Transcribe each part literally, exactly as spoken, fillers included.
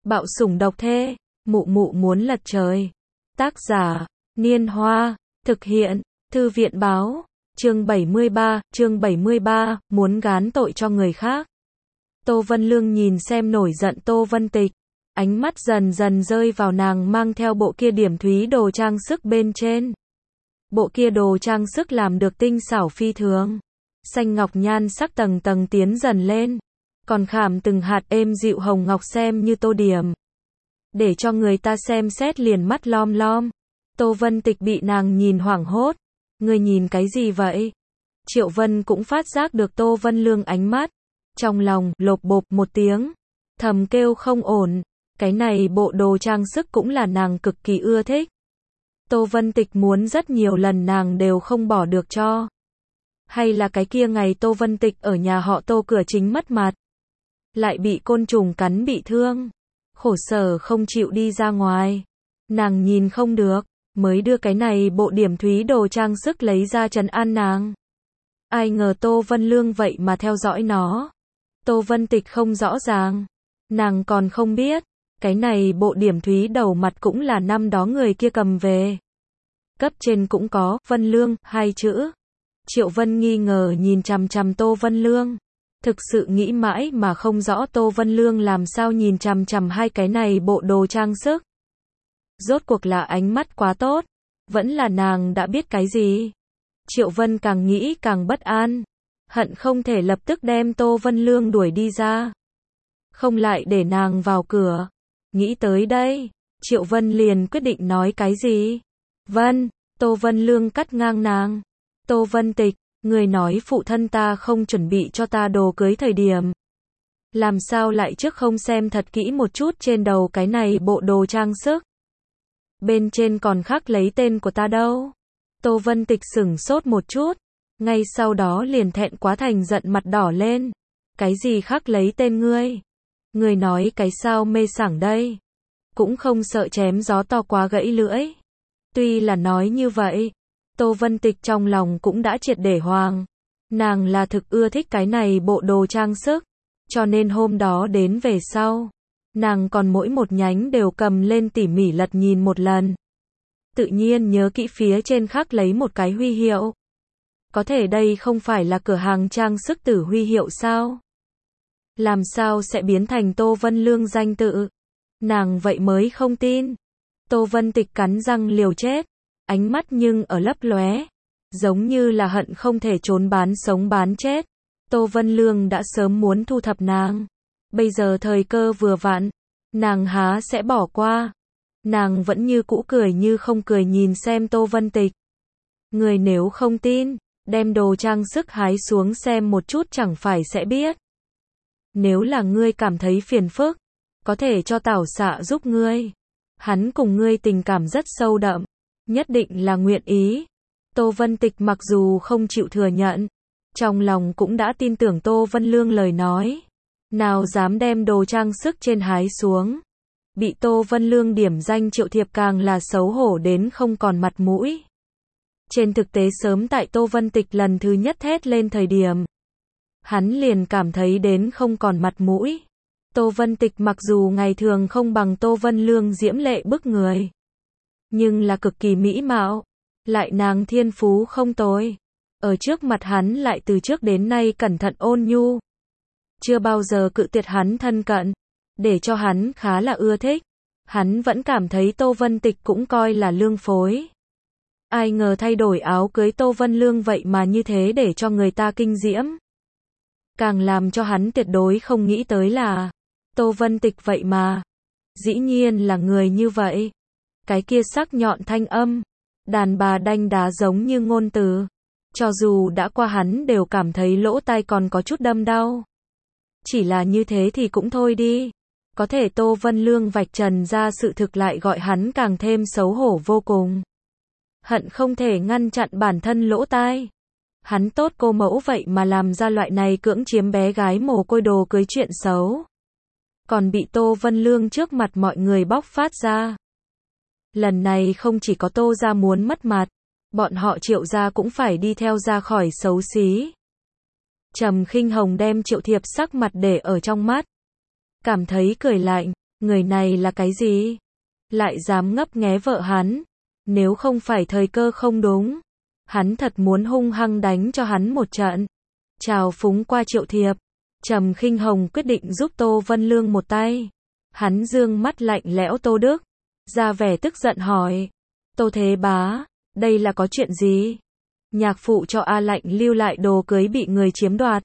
Bạo sủng độc thê, mụ mụ muốn lật trời. Tác giả, Niên Hoa, thực hiện, Thư viện báo, chương bảy mươi ba, chương bảy mươi ba, muốn gán tội cho người khác. Tô Vân Lương nhìn xem nổi giận Tô Vân Tịch, ánh mắt dần dần rơi vào nàng mang theo bộ kia điểm thúy đồ trang sức bên trên. Bộ kia đồ trang sức làm được tinh xảo phi thường, xanh ngọc nhan sắc tầng tầng tiến dần lên, còn khảm từng hạt êm dịu hồng ngọc xem như tô điểm, để cho người ta xem xét liền mắt lom lom. Tô Vân Tịch bị nàng nhìn hoảng hốt, ngươi nhìn cái gì vậy? Triệu Vân cũng phát giác được Tô Vân Lương ánh mắt, trong lòng lộp bộp một tiếng, thầm kêu không ổn, cái này bộ đồ trang sức cũng là nàng cực kỳ ưa thích. Tô Vân Tịch muốn rất nhiều lần nàng đều không bỏ được cho. Hay là cái kia ngày Tô Vân Tịch ở nhà họ Tô cửa chính mất mặt, lại bị côn trùng cắn bị thương, khổ sở không chịu đi ra ngoài, nàng nhìn không được, mới đưa cái này bộ điểm thúy đồ trang sức lấy ra trấn an nàng. Ai ngờ Tô Vân Lương vậy mà theo dõi nó. Tô Vân Tịch không rõ ràng, nàng còn không biết, cái này bộ điểm thúy đầu mặt cũng là năm đó người kia cầm về. Cấp trên cũng có, Vân Lương, hai chữ. Triệu Vân nghi ngờ nhìn chằm chằm Tô Vân Lương, thực sự nghĩ mãi mà không rõ Tô Vân Lương làm sao nhìn chằm chằm hai cái này bộ đồ trang sức. Rốt cuộc là ánh mắt quá tốt, vẫn là nàng đã biết cái gì. Triệu Vân càng nghĩ càng bất an, hận không thể lập tức đem Tô Vân Lương đuổi đi ra, không lại để nàng vào cửa. Nghĩ tới đây, Triệu Vân liền quyết định nói cái gì. Vân, Tô Vân Lương cắt ngang nàng. Tô Vân Tịch, người nói phụ thân ta không chuẩn bị cho ta đồ cưới thời điểm, làm sao lại trước không xem thật kỹ một chút trên đầu cái này bộ đồ trang sức. Bên trên còn khắc lấy tên của ta đâu. Tô Vân Tịch sửng sốt một chút, ngay sau đó liền thẹn quá thành giận mặt đỏ lên. Cái gì khắc lấy tên ngươi? Ngươi nói cái sao mê sảng đây? Cũng không sợ chém gió to quá gãy lưỡi. Tuy là nói như vậy, Tô Vân Tịch trong lòng cũng đã triệt để hoàng. Nàng là thực ưa thích cái này bộ đồ trang sức, cho nên hôm đó đến về sau, nàng còn mỗi một nhánh đều cầm lên tỉ mỉ lật nhìn một lần. Tự nhiên nhớ kỹ phía trên khắc lấy một cái huy hiệu. Có thể đây không phải là cửa hàng trang sức Tử huy hiệu sao? Làm sao sẽ biến thành Tô Vân Lương danh tự? Nàng vậy mới không tin. Tô Vân Tịch cắn răng liều chết, ánh mắt nhưng ở lấp lóe, giống như là hận không thể trốn bán sống bán chết. Tô Vân Lương đã sớm muốn thu thập nàng, bây giờ thời cơ vừa vặn, nàng há sẽ bỏ qua. Nàng vẫn như cũ cười như không cười nhìn xem Tô Vân Tịch. Người nếu không tin, đem đồ trang sức hái xuống xem một chút chẳng phải sẽ biết. Nếu là ngươi cảm thấy phiền phức, có thể cho Tảo Xạ giúp ngươi. Hắn cùng ngươi tình cảm rất sâu đậm, nhất định là nguyện ý. Tô Vân Tịch mặc dù không chịu thừa nhận, trong lòng cũng đã tin tưởng Tô Vân Lương lời nói. Nào dám đem đồ trang sức trên hái xuống. Bị Tô Vân Lương điểm danh Triệu Thiệp càng là xấu hổ đến không còn mặt mũi. Trên thực tế sớm tại Tô Vân Tịch lần thứ nhất thét lên thời điểm, hắn liền cảm thấy đến không còn mặt mũi. Tô Vân Tịch mặc dù ngày thường không bằng Tô Vân Lương diễm lệ bức người, nhưng là cực kỳ mỹ mạo, lại nàng thiên phú không tồi. Ở trước mặt hắn lại từ trước đến nay cẩn thận ôn nhu, chưa bao giờ cự tuyệt hắn thân cận, để cho hắn khá là ưa thích. Hắn vẫn cảm thấy Tô Vân Tịch cũng coi là lương phối. Ai ngờ thay đổi áo cưới Tô Vân Lương vậy mà như thế để cho người ta kinh diễm. Càng làm cho hắn tuyệt đối không nghĩ tới là Tô Vân Tịch vậy mà dĩ nhiên là người như vậy. Cái kia sắc nhọn thanh âm, đàn bà đanh đá giống như ngôn từ, cho dù đã qua hắn đều cảm thấy lỗ tai còn có chút đâm đau. Chỉ là như thế thì cũng thôi đi. Có thể Tô Vân Lương vạch trần ra sự thực lại gọi hắn càng thêm xấu hổ vô cùng. Hận không thể ngăn chặn bản thân lỗ tai. Hắn tốt cô mẫu vậy mà làm ra loại này cưỡng chiếm bé gái mồ côi đồ cưới chuyện xấu. Còn bị Tô Vân Lương trước mặt mọi người bóc phát ra. Lần này không chỉ có Tô gia muốn mất mặt, bọn họ Triệu gia cũng phải đi theo ra khỏi xấu xí. Trầm Khinh Hồng đem Triệu Thiệp sắc mặt để ở trong mắt, cảm thấy cười lạnh, Người này là cái gì? Lại dám ngấp nghé vợ hắn. Nếu không phải thời cơ không đúng, hắn thật muốn hung hăng đánh cho hắn một trận. Chào phúng qua Triệu Thiệp, Trầm Khinh Hồng quyết định giúp Tô Vân Lương một tay. Hắn dương mắt lạnh lẽo Tô Đức, ra vẻ tức giận hỏi. Tô Thế Bá, đây là có chuyện gì? Nhạc phụ cho A Lạnh lưu lại đồ cưới bị người chiếm đoạt.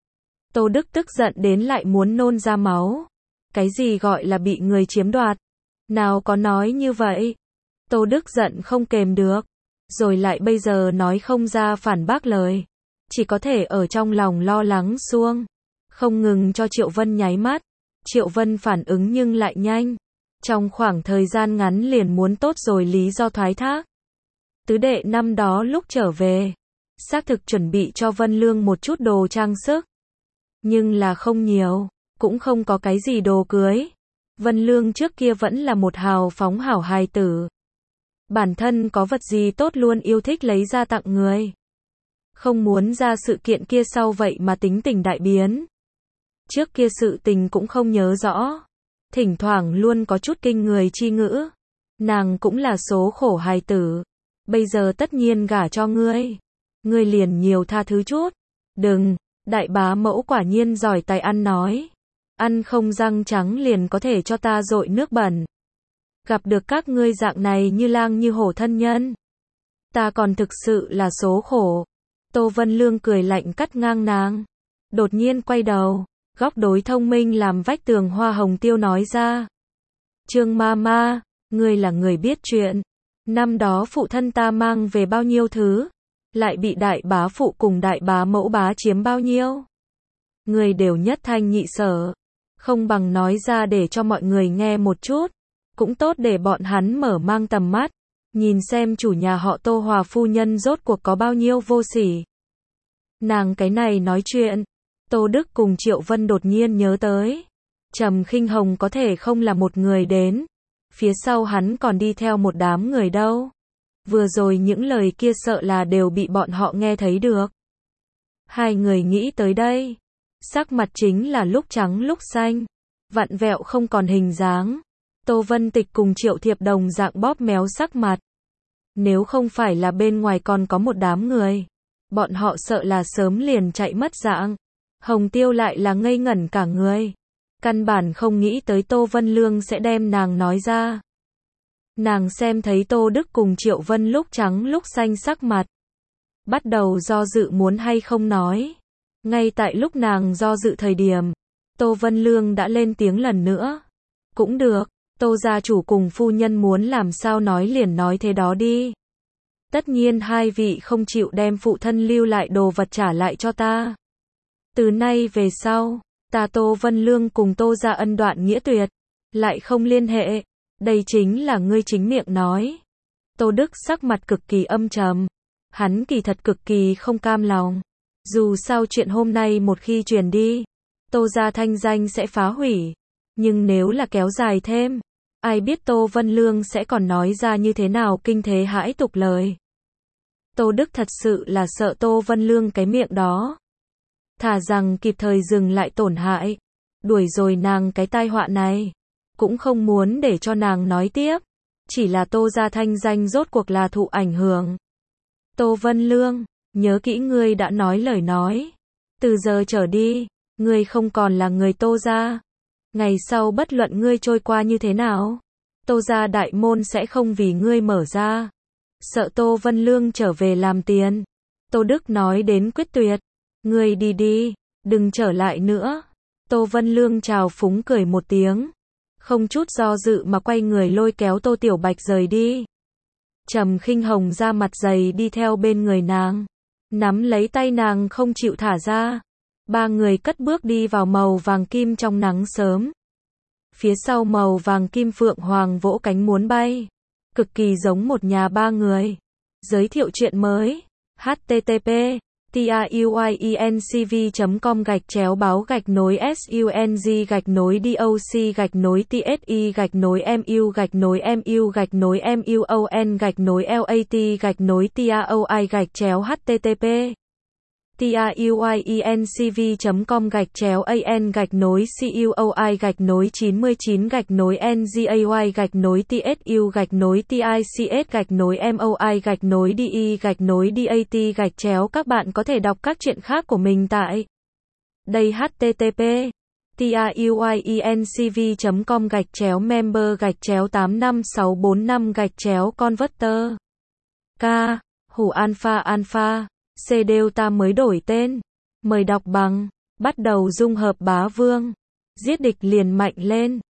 Tô Đức tức giận đến lại muốn nôn ra máu. Cái gì gọi là bị người chiếm đoạt? Nào có nói như vậy? Tô Đức giận không kềm được, rồi lại bây giờ nói không ra phản bác lời. Chỉ có thể ở trong lòng lo lắng suông, không ngừng cho Triệu Vân nháy mắt. Triệu Vân phản ứng nhưng lại nhanh. Trong khoảng thời gian ngắn liền muốn tốt rồi lý do thoái thác. Tứ đệ năm đó lúc trở về, xác thực chuẩn bị cho Vân Lương một chút đồ trang sức. Nhưng là không nhiều, cũng không có cái gì đồ cưới. Vân Lương trước kia vẫn là một hào phóng hảo hài tử. Bản thân có vật gì tốt luôn yêu thích lấy ra tặng người. Không muốn ra sự kiện kia sau vậy mà tính tình đại biến. Trước kia sự tình cũng không nhớ rõ. Thỉnh thoảng luôn có chút kinh người chi ngữ. Nàng cũng là số khổ hài tử. Bây giờ tất nhiên gả cho ngươi. Ngươi liền nhiều tha thứ chút. Đừng, đại bá mẫu quả nhiên giỏi tài ăn nói. Ăn không răng trắng liền có thể cho ta dội nước bẩn. Gặp được các ngươi dạng này như lang như hổ thân nhân. Ta còn thực sự là số khổ. Tô Vân Lương cười lạnh cắt ngang nàng. Đột nhiên quay đầu, góc đối thông minh làm vách tường hoa hồng tiêu nói ra. Trương ma ma, ngươi là người biết chuyện. Năm đó phụ thân ta mang về bao nhiêu thứ, lại bị đại bá phụ cùng đại bá mẫu bá chiếm bao nhiêu. Ngươi đều nhất thanh nhị sở. Không bằng nói ra để cho mọi người nghe một chút. Cũng tốt để bọn hắn mở mang tầm mắt. Nhìn xem chủ nhà họ Tô Hòa phu nhân rốt cuộc có bao nhiêu vô sỉ. Nàng cái này nói chuyện. Tô Đức cùng Triệu Vân đột nhiên nhớ tới. Trầm Khinh Hồng có thể không là một người đến. Phía sau hắn còn đi theo một đám người đâu. Vừa rồi những lời kia sợ là đều bị bọn họ nghe thấy được. Hai người nghĩ tới đây. Sắc mặt chính là lúc trắng lúc xanh. Vặn vẹo không còn hình dáng. Tô Vân Tịch cùng Triệu Thiệp đồng dạng bóp méo sắc mặt. Nếu không phải là bên ngoài còn có một đám người, bọn họ sợ là sớm liền chạy mất dạng. Hồng Tiêu lại là ngây ngẩn cả người. Căn bản không nghĩ tới Tô Vân Lương sẽ đem nàng nói ra. Nàng xem thấy Tô Đức cùng Triệu Vân lúc trắng lúc xanh sắc mặt. Bắt đầu do dự muốn hay không nói. Ngay tại lúc nàng do dự thời điểm, Tô Vân Lương đã lên tiếng lần nữa. Cũng được, Tô gia chủ cùng phu nhân muốn làm sao nói liền nói thế đó đi. Tất nhiên hai vị không chịu đem phụ thân lưu lại đồ vật trả lại cho ta. Từ nay về sau, ta Tô Vân Lương cùng Tô gia ân đoạn nghĩa tuyệt, lại không liên hệ. Đây chính là ngươi chính miệng nói. Tô Đức sắc mặt cực kỳ âm trầm. Hắn kỳ thật cực kỳ không cam lòng. Dù sao chuyện hôm nay một khi truyền đi, Tô gia thanh danh sẽ phá hủy. Nhưng nếu là kéo dài thêm, ai biết Tô Vân Lương sẽ còn nói ra như thế nào kinh thế hãi tục lời. Tô Đức thật sự là sợ Tô Vân Lương cái miệng đó. Thà rằng kịp thời dừng lại tổn hại, đuổi rồi nàng cái tai họa này. Cũng không muốn để cho nàng nói tiếp. Chỉ là Tô gia thanh danh rốt cuộc là thụ ảnh hưởng. Tô Vân Lương, nhớ kỹ ngươi đã nói lời nói. Từ giờ trở đi, ngươi không còn là người Tô gia. Ngày sau bất luận ngươi trôi qua như thế nào, Tô gia đại môn sẽ không vì ngươi mở ra. Sợ Tô Vân Lương trở về làm tiền. Tô Đức nói đến quyết tuyệt. Ngươi đi đi, đừng trở lại nữa. Tô Vân Lương chào phúng cười một tiếng. Không chút do dự mà quay người lôi kéo Tô Tiểu Bạch rời đi. Trầm Khinh Hồng ra mặt dày đi theo bên người nàng. Nắm lấy tay nàng không chịu thả ra. Ba người cất bước đi vào màu vàng kim trong nắng sớm. Phía sau màu vàng kim phượng hoàng vỗ cánh muốn bay. Cực kỳ giống một nhà ba người. Giới thiệu chuyện mới. H T T P truyencv chấm com gạch chéo báo gạch nối sung gạch nối doc gạch nối tsi gạch nối mu gạch nối mu gạch nối muon gạch nối lat gạch nối taoi gạch chéo http tuyuyencv chấm com gạch chéo an gạch nối cuoi gạch nối chín mươi chín gạch nối ngay gạch nối tsu gạch nối tics gạch nối moi gạch nối de gạch nối dat gạch chéo. Các bạn có thể đọc các truyện khác của mình tại đây http tuyuyencv chấm com gạch chéo member gạch chéo tám năm sáu bốn năm gạch chéo converter. K. Hủ alpha alpha. C. Delta mới đổi tên. Mời đọc bằng. Bắt đầu dung hợp bá vương. Giết địch liền mạnh lên.